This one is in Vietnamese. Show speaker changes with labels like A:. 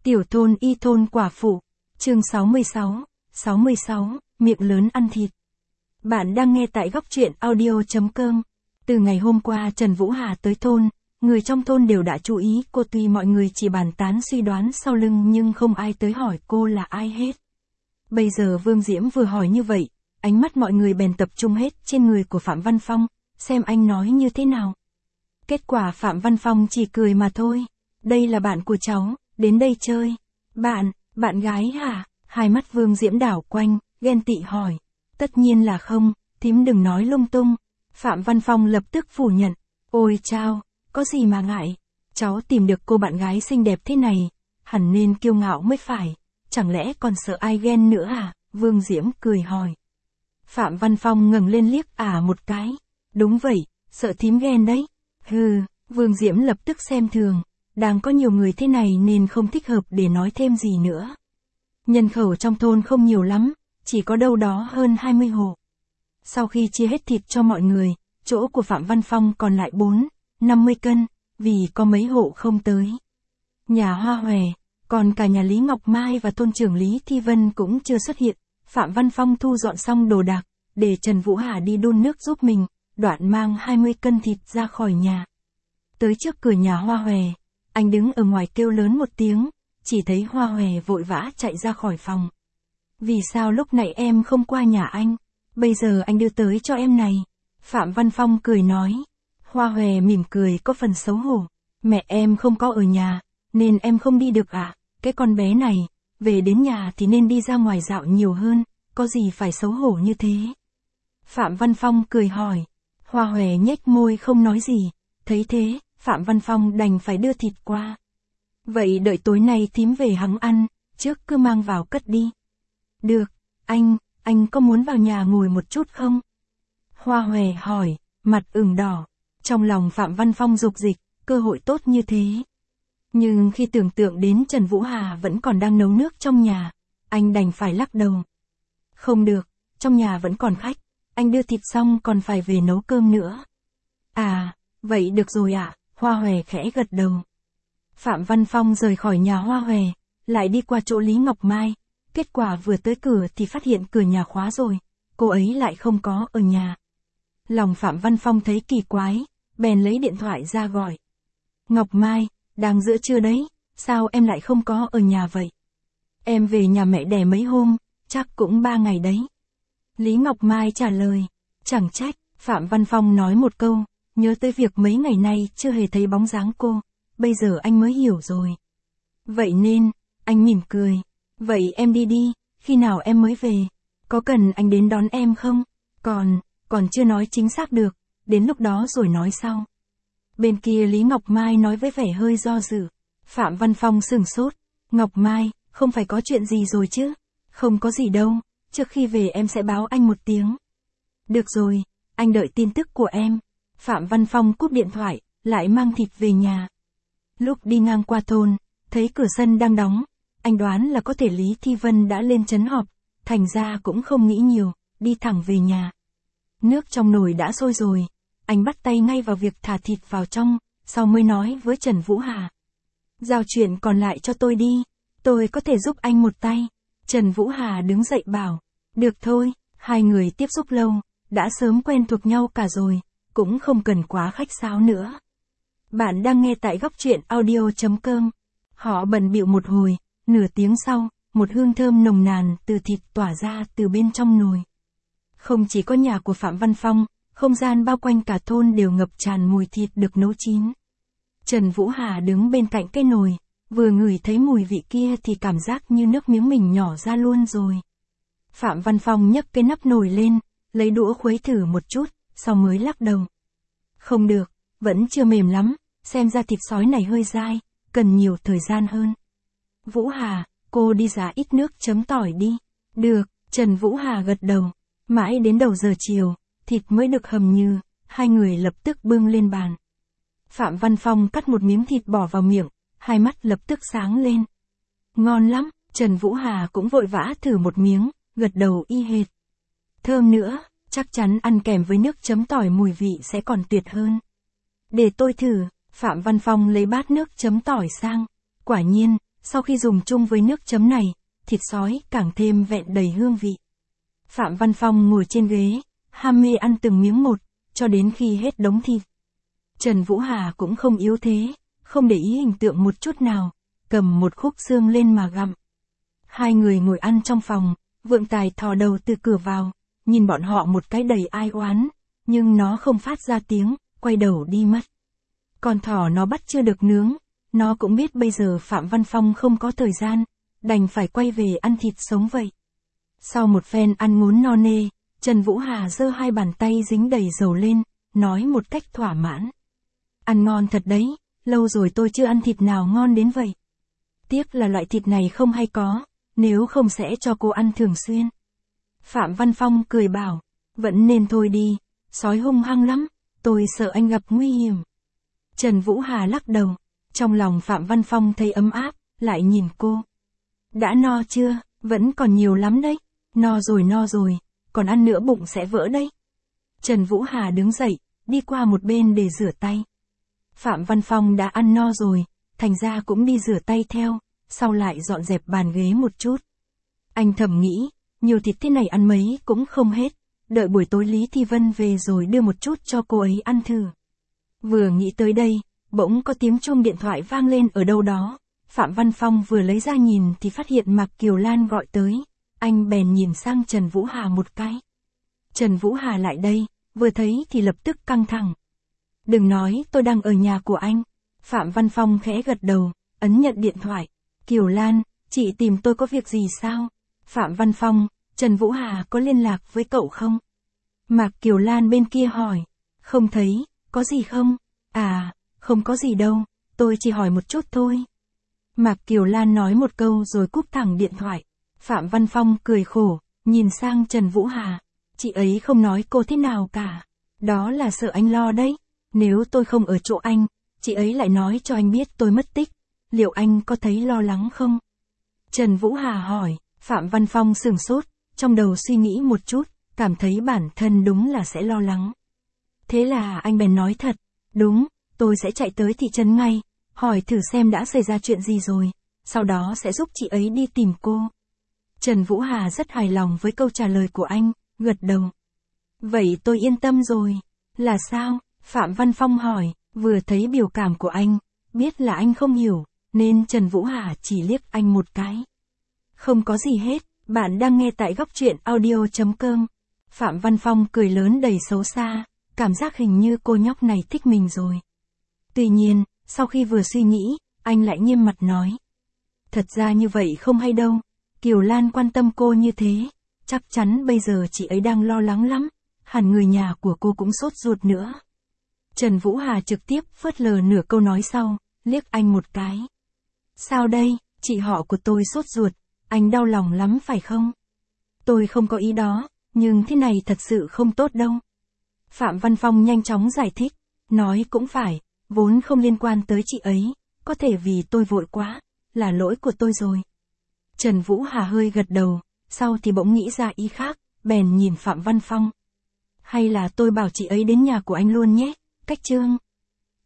A: Tiểu thôn y thôn quả phụ, chương 66, miệng lớn ăn thịt. Bạn đang nghe tại góc truyện audio.com. Từ ngày hôm qua Trần Vũ Hà tới thôn, người trong thôn đều đã chú ý cô, tuy mọi người chỉ bàn tán suy đoán sau lưng nhưng không ai tới hỏi cô là ai hết. Bây giờ Vương Diễm vừa hỏi như vậy, ánh mắt mọi người bèn tập trung hết trên người của Phạm Văn Phong, xem anh nói như thế nào. Kết quả Phạm Văn Phong chỉ cười mà thôi. Đây là bạn của cháu, đến đây chơi. Bạn gái hả? Hai mắt Vương Diễm đảo quanh, ghen tị hỏi. Tất nhiên là không, thím đừng nói lung tung. Phạm Văn Phong lập tức phủ nhận. Ôi chao, có gì mà ngại. Cháu tìm được cô bạn gái xinh đẹp thế này, hẳn nên kiêu ngạo mới phải. Chẳng lẽ còn sợ ai ghen nữa à? Vương Diễm cười hỏi. Phạm Văn Phong ngẩng lên liếc một cái. Đúng vậy, sợ thím ghen đấy. Hừ, Vương Diễm lập tức xem thường. Đang có nhiều người thế này nên không thích hợp để nói thêm gì nữa. Nhân khẩu trong thôn không nhiều lắm, chỉ có đâu đó hơn 20 hộ. Sau khi chia hết thịt cho mọi người, chỗ của Phạm Văn Phong còn lại 50 cân, vì có mấy hộ không tới. Nhà Hoa Hòe, còn cả nhà Lý Ngọc Mai và thôn trưởng Lý Thi Vân cũng chưa xuất hiện. Phạm Văn Phong thu dọn xong đồ đạc, để Trần Vũ Hà đi đun nước giúp mình, đoạn mang 20 cân thịt ra khỏi nhà. Tới trước cửa nhà Hoa Hòe, anh đứng ở ngoài kêu lớn một tiếng, chỉ thấy Hoa Hòe vội vã chạy ra khỏi phòng. Vì sao lúc nãy em không qua nhà anh? Bây giờ anh đưa tới cho em này. Phạm Văn Phong cười nói. Hoa Hòe mỉm cười có phần xấu hổ. Mẹ em không có ở nhà, nên em không đi được ạ. Cái con bé này, về đến nhà thì nên đi ra ngoài dạo nhiều hơn, có gì phải xấu hổ như thế? Phạm Văn Phong cười hỏi. Hoa Hòe nhếch môi không nói gì. Thấy thế, Phạm Văn Phong đành phải đưa thịt qua. Vậy đợi tối nay thím về hắng ăn, trước cứ mang vào cất đi. Được, anh có muốn vào nhà ngồi một chút không? Hoa Hòe hỏi, mặt ửng đỏ. Trong lòng Phạm Văn Phong dục dịch, cơ hội tốt như thế. Nhưng khi tưởng tượng đến Trần Vũ Hà vẫn còn đang nấu nước trong nhà, anh đành phải lắc đầu. Không được, trong nhà vẫn còn khách, anh đưa thịt xong còn phải về nấu cơm nữa. À, vậy được rồi ạ. Hoa Hòe khẽ gật đầu. Phạm Văn Phong rời khỏi nhà Hoa Hòe, lại đi qua chỗ Lý Ngọc Mai. Kết quả vừa tới cửa thì phát hiện cửa nhà khóa rồi, cô ấy lại không có ở nhà. Lòng Phạm Văn Phong thấy kỳ quái, bèn lấy điện thoại ra gọi. Ngọc Mai, đang giữa trưa đấy, sao em lại không có ở nhà vậy? Em về nhà mẹ đẻ mấy hôm, chắc cũng 3 ngày đấy. Lý Ngọc Mai trả lời. Chẳng trách, Phạm Văn Phong nói một câu. Nhớ tới việc mấy ngày nay chưa hề thấy bóng dáng cô, bây giờ anh mới hiểu rồi. Vậy nên, anh mỉm cười. Vậy em đi đi, khi nào em mới về? Có cần anh đến đón em không? Còn chưa nói chính xác được, đến lúc đó rồi nói sau. Bên kia Lý Ngọc Mai nói với vẻ hơi do dự. Phạm Văn Phong sửng sốt. Ngọc Mai, không phải có chuyện gì rồi chứ? Không có gì đâu, trước khi về em sẽ báo anh một tiếng. Được rồi, anh đợi tin tức của em. Phạm Văn Phong cúp điện thoại, lại mang thịt về nhà. Lúc đi ngang qua thôn, thấy cửa sân đang đóng, anh đoán là có thể Lý Thi Vân đã lên trấn họp, thành ra cũng không nghĩ nhiều, đi thẳng về nhà. Nước trong nồi đã sôi rồi, anh bắt tay ngay vào việc thả thịt vào trong, sau mới nói với Trần Vũ Hà. Giao chuyện còn lại cho tôi đi, tôi có thể giúp anh một tay. Trần Vũ Hà đứng dậy bảo, được thôi, hai người tiếp xúc lâu, đã sớm quen thuộc nhau cả rồi. Cũng không cần quá khách sáo nữa. Bạn đang nghe tại góc truyện audio.com. Họ bận bịu một hồi, nửa tiếng sau, một hương thơm nồng nàn từ thịt tỏa ra từ bên trong nồi. Không chỉ có nhà của Phạm Văn Phong, không gian bao quanh cả thôn đều ngập tràn mùi thịt được nấu chín. Trần Vũ Hà đứng bên cạnh cái nồi, vừa ngửi thấy mùi vị kia thì cảm giác như nước miếng mình nhỏ ra luôn rồi. Phạm Văn Phong nhấc cái nắp nồi lên, lấy đũa khuấy thử một chút. Sau mới lắc đầu. Không được, vẫn chưa mềm lắm, xem ra thịt sói này hơi dai, cần nhiều thời gian hơn. Vũ Hà, cô đi giá ít nước chấm tỏi đi. Được, Trần Vũ Hà gật đầu. Mãi đến đầu giờ chiều, thịt mới được hầm như, hai người lập tức bưng lên bàn. Phạm Văn Phong cắt một miếng thịt bỏ vào miệng, hai mắt lập tức sáng lên. Ngon lắm, Trần Vũ Hà cũng vội vã thử một miếng, gật đầu y hệt. Thơm nữa. Chắc chắn ăn kèm với nước chấm tỏi mùi vị sẽ còn tuyệt hơn. Để tôi thử. Phạm Văn Phong lấy bát nước chấm tỏi sang. Quả nhiên, Sau khi dùng chung với nước chấm này, thịt sói càng thêm vẹn đầy hương vị. Phạm Văn Phong ngồi trên ghế, ham mê ăn từng miếng một, cho đến khi hết đống thịt. Trần Vũ Hà cũng không yếu thế, không để ý hình tượng một chút nào, cầm một khúc xương lên mà gặm. Hai người ngồi ăn trong phòng, Vượng Tài thò đầu từ cửa vào, nhìn bọn họ một cái đầy ai oán, nhưng nó không phát ra tiếng, quay đầu đi mất. Con thỏ nó bắt chưa được nướng, nó cũng biết bây giờ Phạm Văn Phong không có thời gian, đành phải quay về ăn thịt sống vậy. Sau một phen ăn ngốn no nê, Trần Vũ Hà giơ hai bàn tay dính đầy dầu lên, nói một cách thỏa mãn. Ăn ngon thật đấy, lâu rồi tôi chưa ăn thịt nào ngon đến vậy. Tiếc là loại thịt này không hay có, nếu không sẽ cho cô ăn thường xuyên. Phạm Văn Phong cười bảo, vẫn nên thôi đi, sói hung hăng lắm, tôi sợ anh gặp nguy hiểm. Trần Vũ Hà lắc đầu, trong lòng Phạm Văn Phong thấy ấm áp, lại nhìn cô. Đã no chưa, vẫn còn nhiều lắm đấy, no rồi, còn ăn nữa bụng sẽ vỡ đấy. Trần Vũ Hà đứng dậy, đi qua một bên để rửa tay. Phạm Văn Phong đã ăn no rồi, thành ra cũng đi rửa tay theo, sau lại dọn dẹp bàn ghế một chút. Anh thầm nghĩ, nhiều thịt thế này ăn mấy cũng không hết, đợi buổi tối Lý Thi Vân về rồi đưa một chút cho cô ấy ăn thử. Vừa nghĩ tới đây, bỗng có tiếng chuông điện thoại vang lên ở đâu đó. Phạm Văn Phong vừa lấy ra nhìn thì phát hiện Mạc Kiều Lan gọi tới, anh bèn nhìn sang Trần Vũ Hà một cái. Trần Vũ Hà lại đây, vừa thấy thì lập tức căng thẳng. Đừng nói tôi đang ở nhà của anh. Phạm Văn Phong khẽ gật đầu, ấn nhận điện thoại. Kiều Lan, chị tìm tôi có việc gì sao? Phạm Văn Phong, Trần Vũ Hà có liên lạc với cậu không? Mạc Kiều Lan bên kia hỏi. Không thấy, có gì không? À, không có gì đâu, tôi chỉ hỏi một chút thôi. Mạc Kiều Lan nói một câu rồi cúp thẳng điện thoại. Phạm Văn Phong cười khổ, nhìn sang Trần Vũ Hà. Chị ấy không nói cô thế nào cả. Đó là sợ anh lo đấy. Nếu tôi không ở chỗ anh, chị ấy lại nói cho anh biết tôi mất tích. Liệu anh có thấy lo lắng không? Trần Vũ Hà hỏi. Phạm Văn Phong sửng sốt, trong đầu suy nghĩ một chút, cảm thấy bản thân đúng là sẽ lo lắng. Thế là anh bèn nói thật. Đúng, tôi sẽ chạy tới thị trấn ngay, hỏi thử xem đã xảy ra chuyện gì rồi, sau đó sẽ giúp chị ấy đi tìm cô. Trần Vũ Hà rất hài lòng với câu trả lời của anh, gật đầu. Vậy tôi yên tâm rồi. Là sao? Phạm Văn Phong hỏi, vừa thấy biểu cảm của anh, biết là anh không hiểu, nên Trần Vũ Hà chỉ liếc anh một cái. Không có gì hết, bạn đang nghe tại góc truyện audio.com. Phạm Văn Phong cười lớn đầy xấu xa, cảm giác hình như cô nhóc này thích mình rồi. Tuy nhiên, sau khi vừa suy nghĩ, anh lại nghiêm mặt nói. Thật ra như vậy không hay đâu, Kiều Lan quan tâm cô như thế, chắc chắn bây giờ chị ấy đang lo lắng lắm, hẳn người nhà của cô cũng sốt ruột nữa. Trần Vũ Hà trực tiếp phớt lờ nửa câu nói sau, liếc anh một cái. Sao đây, chị họ của tôi sốt ruột, anh đau lòng lắm phải không? Tôi không có ý đó, nhưng thế này thật sự không tốt đâu. Phạm Văn Phong nhanh chóng giải thích, nói cũng phải, vốn không liên quan tới chị ấy, có thể vì tôi vội quá, là lỗi của tôi rồi. Trần Vũ Hà hơi gật đầu, sau thì bỗng nghĩ ra ý khác, bèn nhìn Phạm Văn Phong. Hay là tôi bảo chị ấy đến nhà của anh luôn nhé, cách Trương.